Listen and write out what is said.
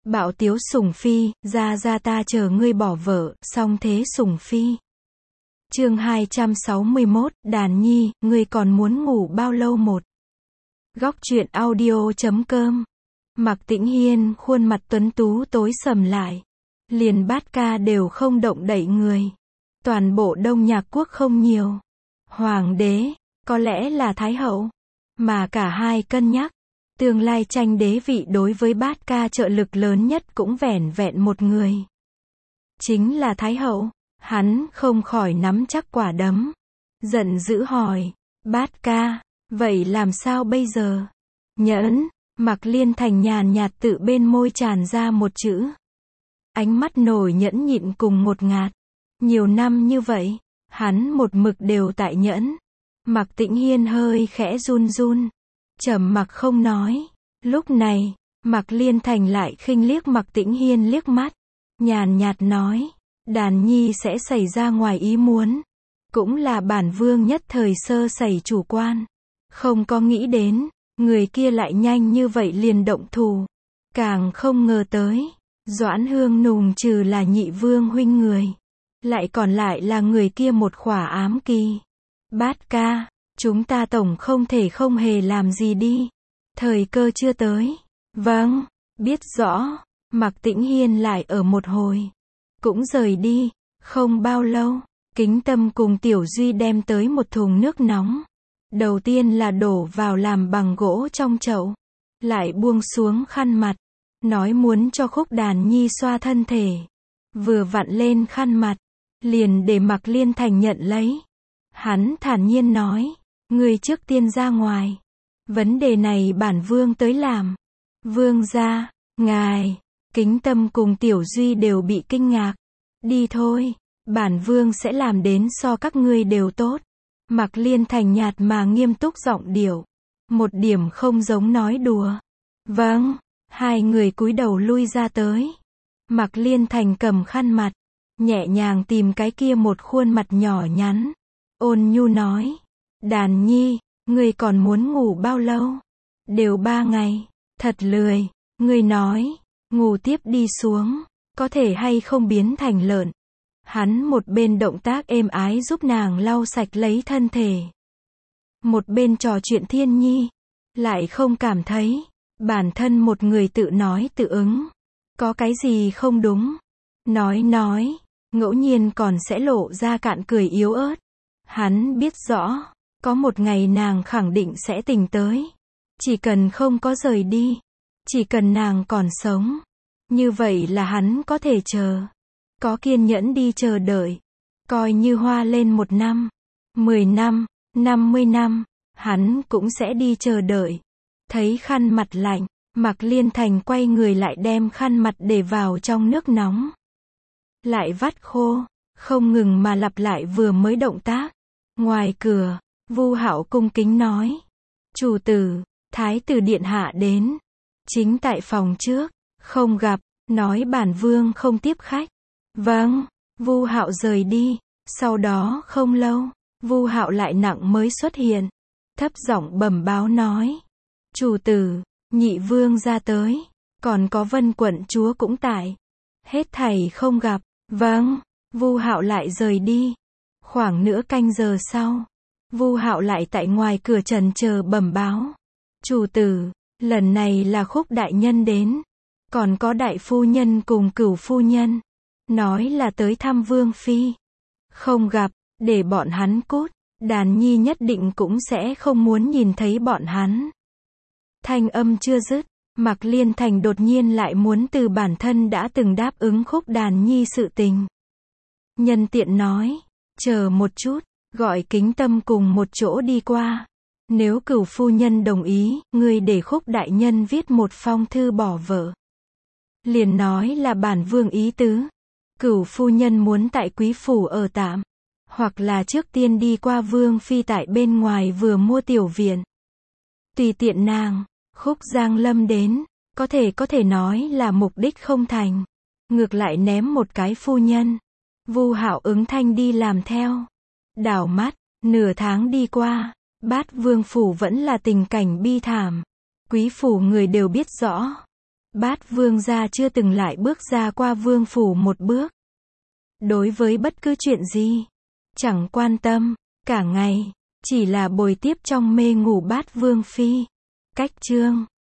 Bạo tiếu sủng phi, ra ta chờ ngươi bỏ vợ, song thế sủng phi. Chương 261, Đàn Nhi, ngươi còn muốn ngủ bao lâu một? Góc truyện audio.com. Mạc Tĩnh Hiên, khuôn mặt tuấn tú tối sầm lại. Liền bát ca đều không động đậy người. Toàn bộ Đông Nhạc Quốc không nhiều. Hoàng đế, có lẽ là Thái hậu. Mà cả hai cân nhắc. Tương lai tranh đế vị đối với bát ca trợ lực lớn nhất cũng vẻn vẹn một người. Chính là Thái hậu. Hắn không khỏi nắm chắc quả đấm. Giận dữ hỏi. Bát ca, vậy làm sao bây giờ? Nhẫn, Mạc Liên Thành nhàn nhạt tự bên môi tràn ra một chữ. Ánh mắt nổi nhẫn nhịn cùng ngột ngạt. Nhiều năm như vậy, hắn một mực đều tại nhẫn. Mạc Tĩnh Hiên hơi khẽ run run. Trầm mặc không nói. Lúc này, Mạc Liên Thành lại khinh liếc Mạc Tĩnh Hiên liếc mắt. Nhàn nhạt nói. Đàn Nhi sẽ xảy ra ngoài ý muốn. Cũng là bản vương nhất thời sơ sẩy chủ quan. Không có nghĩ đến, người kia lại nhanh như vậy liền động thủ. Càng không ngờ tới, Doãn Hương Nùng trừ là nhị vương huynh người. Lại còn lại là người kia một khỏa ám kỳ. Bát ca, chúng ta tổng không thể không hề làm gì đi. Thời cơ chưa tới. Vâng, biết rõ. Mạc Tĩnh Hiên lại ở một hồi. Cũng rời đi. Không bao lâu, Kính Tâm cùng Tiểu Duy đem tới một thùng nước nóng. Đầu tiên là đổ vào làm bằng gỗ trong chậu. Lại buông xuống khăn mặt. Nói muốn cho Khúc Đàn Nhi xoa thân thể. Vừa vặn lên khăn mặt. Liền để Mạc Liên Thành nhận lấy. Hắn thản nhiên nói. Ngươi trước tiên ra ngoài. Vấn đề này bản vương tới làm. Vương gia, ngài. Kính Tâm cùng Tiểu Duy đều bị kinh ngạc. Đi thôi. Bản vương sẽ làm đến so các ngươi đều tốt. Mạc Liên Thành nhạt mà nghiêm túc giọng điệu. Một điểm không giống nói đùa. Vâng. Hai người cúi đầu lui ra tới. Mạc Liên Thành cầm khăn mặt. Nhẹ nhàng tìm cái kia một khuôn mặt nhỏ nhắn. Ôn nhu nói. Đàn Nhi, ngươi còn muốn ngủ bao lâu? Đều 3 ngày. Thật lười. Ngươi nói. Ngủ tiếp đi xuống. Có thể hay không biến thành lợn. Hắn một bên động tác êm ái giúp nàng lau sạch lấy thân thể. Một bên trò chuyện thiên nhi. Lại không cảm thấy. Bản thân một người tự nói tự ứng. Có cái gì không đúng. Nói. Ngẫu nhiên còn sẽ lộ ra cạn cười yếu ớt. Hắn biết rõ. Có một ngày nàng khẳng định sẽ tỉnh tới. Chỉ cần không có rời đi. Chỉ cần nàng còn sống. Như vậy là hắn có thể chờ. Có kiên nhẫn đi chờ đợi. Coi như hoa lên 1 năm, 10 năm, 50 năm. Hắn cũng sẽ đi chờ đợi. Thấy khăn mặt lạnh. Mạc Liên Thành quay người lại đem khăn mặt để vào trong nước nóng. Lại vắt khô. Không ngừng mà lặp lại vừa mới động tác. Ngoài cửa, Vu Hạo cung kính nói. Chủ tử, Thái tử điện hạ đến. Chính tại phòng trước. Không gặp. Nói bản vương không tiếp khách. Vâng. Vu Hạo rời đi. Sau đó không lâu, Vu Hạo lại nặng mới xuất hiện. Thấp giọng bẩm báo nói. Chủ tử, nhị vương ra tới. Còn có Vân quận chúa cũng tại. Hết thảy không gặp. Vâng. Vu Hạo lại rời đi. Khoảng nửa canh giờ sau, Vu Hạo lại tại ngoài cửa trần chờ bẩm báo. Chủ tử, lần này là Khúc đại nhân đến. Còn có đại phu nhân cùng Cửu phu nhân. Nói là tới thăm vương phi. Không gặp, để bọn hắn cút. Đàn Nhi nhất định cũng sẽ không muốn nhìn thấy bọn hắn. Thanh âm chưa dứt, Mạc Liên Thành đột nhiên lại muốn từ bản thân đã từng đáp ứng Khúc Đàn Nhi sự tình. Nhân tiện nói. Chờ một chút, gọi Kính Tâm cùng một chỗ đi qua. Nếu Cửu phu nhân đồng ý, ngươi để Khúc đại nhân viết một phong thư bỏ vợ. Liền nói là bản vương ý tứ. Cửu phu nhân muốn tại quý phủ ở tạm. Hoặc là trước tiên đi qua vương phi tại bên ngoài vừa mua tiểu viện. Tùy tiện nàng. Khúc Giang Lâm đến. Có thể nói là mục đích không thành. Ngược lại ném một cái phu nhân. Vu Hạo ứng thanh đi làm theo. Đảo mắt, nửa tháng đi qua. Bát vương phủ vẫn là tình cảnh bi thảm. Quý phủ người đều biết rõ. Bát vương gia chưa từng lại bước ra qua vương phủ một bước. Đối với bất cứ chuyện gì, chẳng quan tâm, cả ngày, chỉ là bồi tiếp trong mê ngủ Bát vương phi. Cách chương